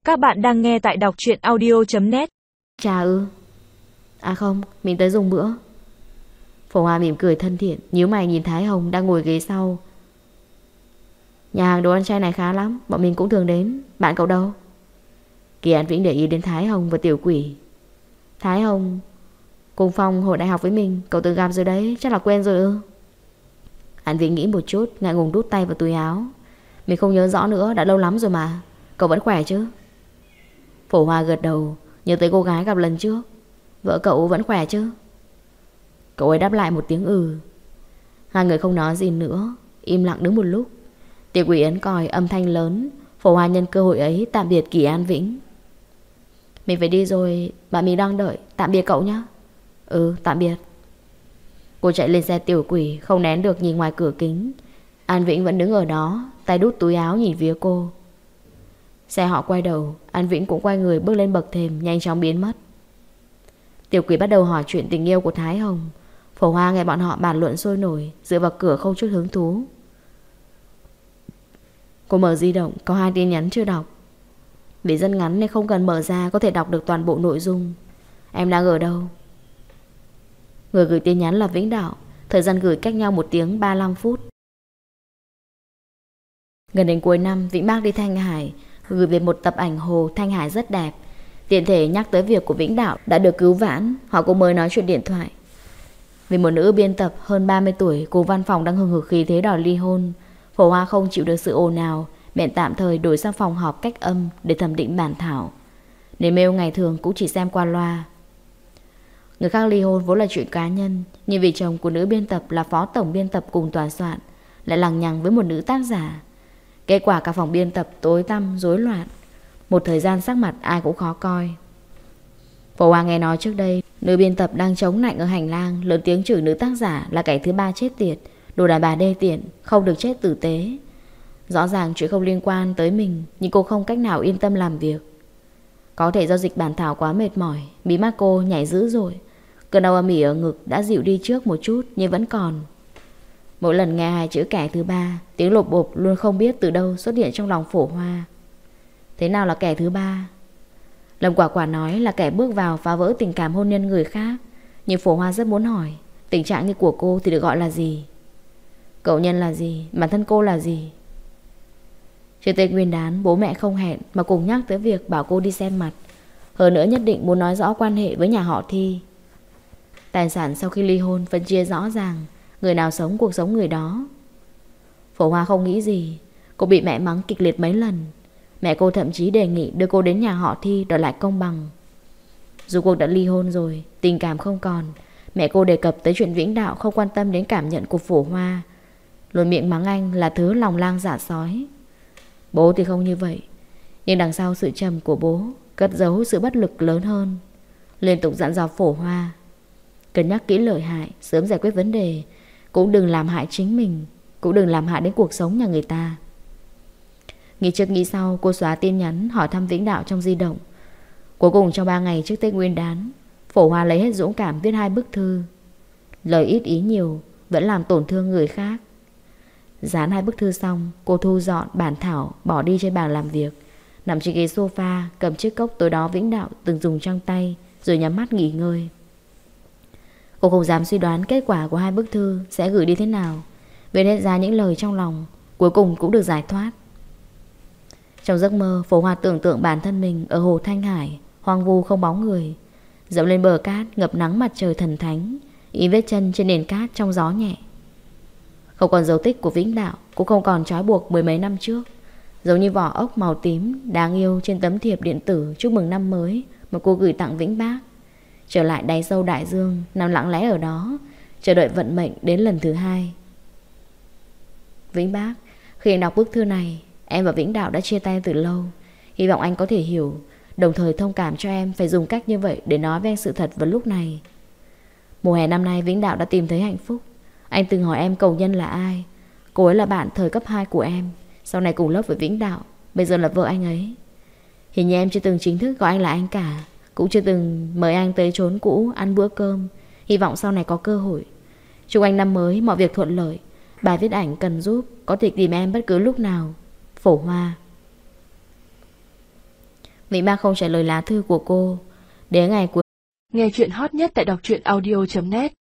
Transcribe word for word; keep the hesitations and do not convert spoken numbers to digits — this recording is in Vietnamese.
Các bạn đang nghe tại đọc truyện audio chấm net. Trà ư? À không, mình tới dùng bữa. Phổ Hoa mỉm cười thân thiện, nhíu mày nhìn Thái Hồng đang ngồi ghế sau. Nhà hàng đồ ăn chay này khá lắm, bọn mình cũng thường đến. Bạn cậu đâu? Kỳ An Vĩnh để ý đến Thái Hồng và Tiểu Quỷ. Thái Hồng cùng phòng hồi đại học với mình, cậu từng gặp rồi đấy, chắc là quen rồi ư? An Vĩnh nghĩ một chút, ngại ngùng đút tay vào túi áo. Mình không nhớ rõ nữa, đã lâu lắm rồi mà. Cậu vẫn khỏe chứ? Phổ Hoa gật đầu, nhớ tới cô gái gặp lần trước. Vợ cậu vẫn khỏe chứ? Cậu ấy đáp lại một tiếng ừ. Hai người không nói gì nữa, im lặng đứng một lúc. Tiểu Quỷ ấn còi âm thanh lớn. Phổ Hoa nhân cơ hội ấy tạm biệt Kỳ An Vĩnh. Mình phải đi rồi, bạn mình đang đợi. Tạm biệt cậu nhé. Ừ, tạm biệt. Cô chạy lên xe Tiểu Quỷ, không nén được nhìn ngoài cửa kính. An Vĩnh vẫn đứng ở đó, tay đút túi áo nhìn phía cô. Xe họ quay đầu, An Vĩnh cũng quay người bước lên bậc thềm, nhanh chóng biến mất. Tiểu Quỷ bắt đầu hỏi chuyện tình yêu của Thái Hồng. Phổ Hoa nghe bọn họ bàn luận sôi nổi, dựa vào cửa không chút hứng thú. Cô mở di động, có hai tin nhắn chưa đọc. Vì rất ngắn nên không cần mở ra, có thể đọc được toàn bộ nội dung. Em đang ở đâu? Người gửi tin nhắn là Vĩnh Đạo. Thời gian gửi cách nhau một tiếng ba mươi lăm phút. Gần đến cuối năm, Vĩnh Bác đi Thanh Hải, gửi về một tập ảnh hồ Thanh Hải rất đẹp. Tiện thể nhắc tới việc của Vĩnh Đạo đã được cứu vãn. Họ cũng mới nói chuyện điện thoại. Vì một nữ biên tập hơn ba mươi tuổi, cô văn phòng đang hừng hực khí thế đòi ly hôn. Phổ Hoa không chịu được sự ồn ào, bèn tạm thời đổi sang phòng họp cách âm để thẩm định bản thảo. Để mail ngày thường cũng chỉ xem qua loa. Người khác ly hôn vốn là chuyện cá nhân, nhưng vì chồng của nữ biên tập là phó tổng biên tập cùng tòa soạn, lại lằng nhằng với một nữ tác giả. Kết quả cả phòng biên tập tối tăm rối loạn. Một thời gian sắc mặt ai cũng khó coi. Phổ Hoa nghe nói trước đây nữ biên tập đang chống nạnh ở hành lang, lớn tiếng chửi nữ tác giả là kẻ thứ ba chết tiệt, đồ đàn bà đê tiện, không được chết tử tế. Rõ ràng chuyện không liên quan tới mình, nhưng cô không cách nào yên tâm làm việc. Có thể do dịch bản thảo quá mệt mỏi, mí mắt cô nhảy dữ rồi. Cơn đau âm ỉ ở ngực đã dịu đi trước một chút nhưng vẫn còn. Mỗi lần nghe hai chữ kẻ thứ ba, tiếng lộp bộp luôn không biết từ đâu xuất hiện trong lòng Phổ Hoa. Thế nào là kẻ thứ ba? Lâm Quả Quả nói là kẻ bước vào phá vỡ tình cảm hôn nhân người khác. Nhưng Phổ Hoa rất muốn hỏi, tình trạng như của cô thì được gọi là gì? Cậu nhân là gì? Bản thân cô là gì? Trước Tết Nguyên đán, bố mẹ không hẹn mà cùng nhắc tới việc bảo cô đi xem mặt. Hơn nữa nhất định muốn nói rõ quan hệ với nhà họ Thi. Tài sản sau khi ly hôn phân chia rõ ràng, người nào sống cuộc sống người đó. Phổ Hoa không nghĩ gì. Cô bị mẹ mắng kịch liệt mấy lần. Mẹ cô thậm chí đề nghị đưa cô đến nhà họ Thi đòi lại công bằng. Dù cuộc đã ly hôn rồi, tình cảm không còn, mẹ cô đề cập tới chuyện Vĩnh Đạo không quan tâm đến cảm nhận của Phổ Hoa, luôn miệng mắng anh là thứ lòng lang dạ sói. Bố thì không như vậy, nhưng đằng sau sự trầm của bố cất giấu sự bất lực lớn hơn. Liên tục dặn dò Phổ Hoa cân nhắc kỹ lợi hại, sớm giải quyết vấn đề, cũng đừng làm hại chính mình, cũng đừng làm hại đến cuộc sống nhà người ta. Nghĩ trước nghĩ sau, cô xóa tin nhắn hỏi thăm Vĩnh Đạo trong di động. Cuối cùng trong ba ngày trước Tết Nguyên đán, Phổ Hoa lấy hết dũng cảm viết hai bức thư. Lời ít ý nhiều, vẫn làm tổn thương người khác. Dán hai bức thư xong, cô thu dọn bản thảo, bỏ đi trên bàn làm việc, nằm trên ghế sofa, cầm chiếc cốc tối đó Vĩnh Đạo từng dùng trong tay, rồi nhắm mắt nghỉ ngơi. Cô không dám suy đoán kết quả của hai bức thư sẽ gửi đi thế nào. Viết hết ra những lời trong lòng, cuối cùng cũng được giải thoát. Trong giấc mơ, Phổ Hoa tưởng tượng bản thân mình ở hồ Thanh Hải, hoang vu không bóng người, dẫm lên bờ cát ngập nắng mặt trời thần thánh, ý vết chân trên nền cát trong gió nhẹ. Không còn dấu tích của Vĩnh Đạo, cũng không còn trói buộc mười mấy năm trước, giống như vỏ ốc màu tím đáng yêu trên tấm thiệp điện tử chúc mừng năm mới mà cô gửi tặng Vĩnh Bác. Trở lại đáy sâu đại dương, nằm lặng lẽ ở đó, chờ đợi vận mệnh đến lần thứ hai. Vĩnh Bác, khi đọc bức thư này, em và Vĩnh Đạo đã chia tay từ lâu. Hy vọng anh có thể hiểu, đồng thời thông cảm cho em phải dùng cách như vậy để nói với anh sự thật vào lúc này. Mùa hè năm nay Vĩnh Đạo đã tìm thấy hạnh phúc. Anh từng hỏi em cầu nhân là ai. Cô ấy là bạn thời cấp hai của em, sau này cùng lớp với Vĩnh Đạo, bây giờ là vợ anh ấy. Hình như em chưa từng chính thức gọi anh là anh cả, cũng chưa từng mời anh tới chốn cũ ăn bữa cơm. Hy vọng sau này có cơ hội. Chúc anh năm mới mọi việc thuận lợi. Bài viết ảnh cần giúp có thể tìm em bất cứ lúc nào. Phổ Hoa. Vĩnh Bắc không trả lời lá thư của cô. Đến ngày cuối Nghe chuyện hot nhất tại đọc truyện audio chấm net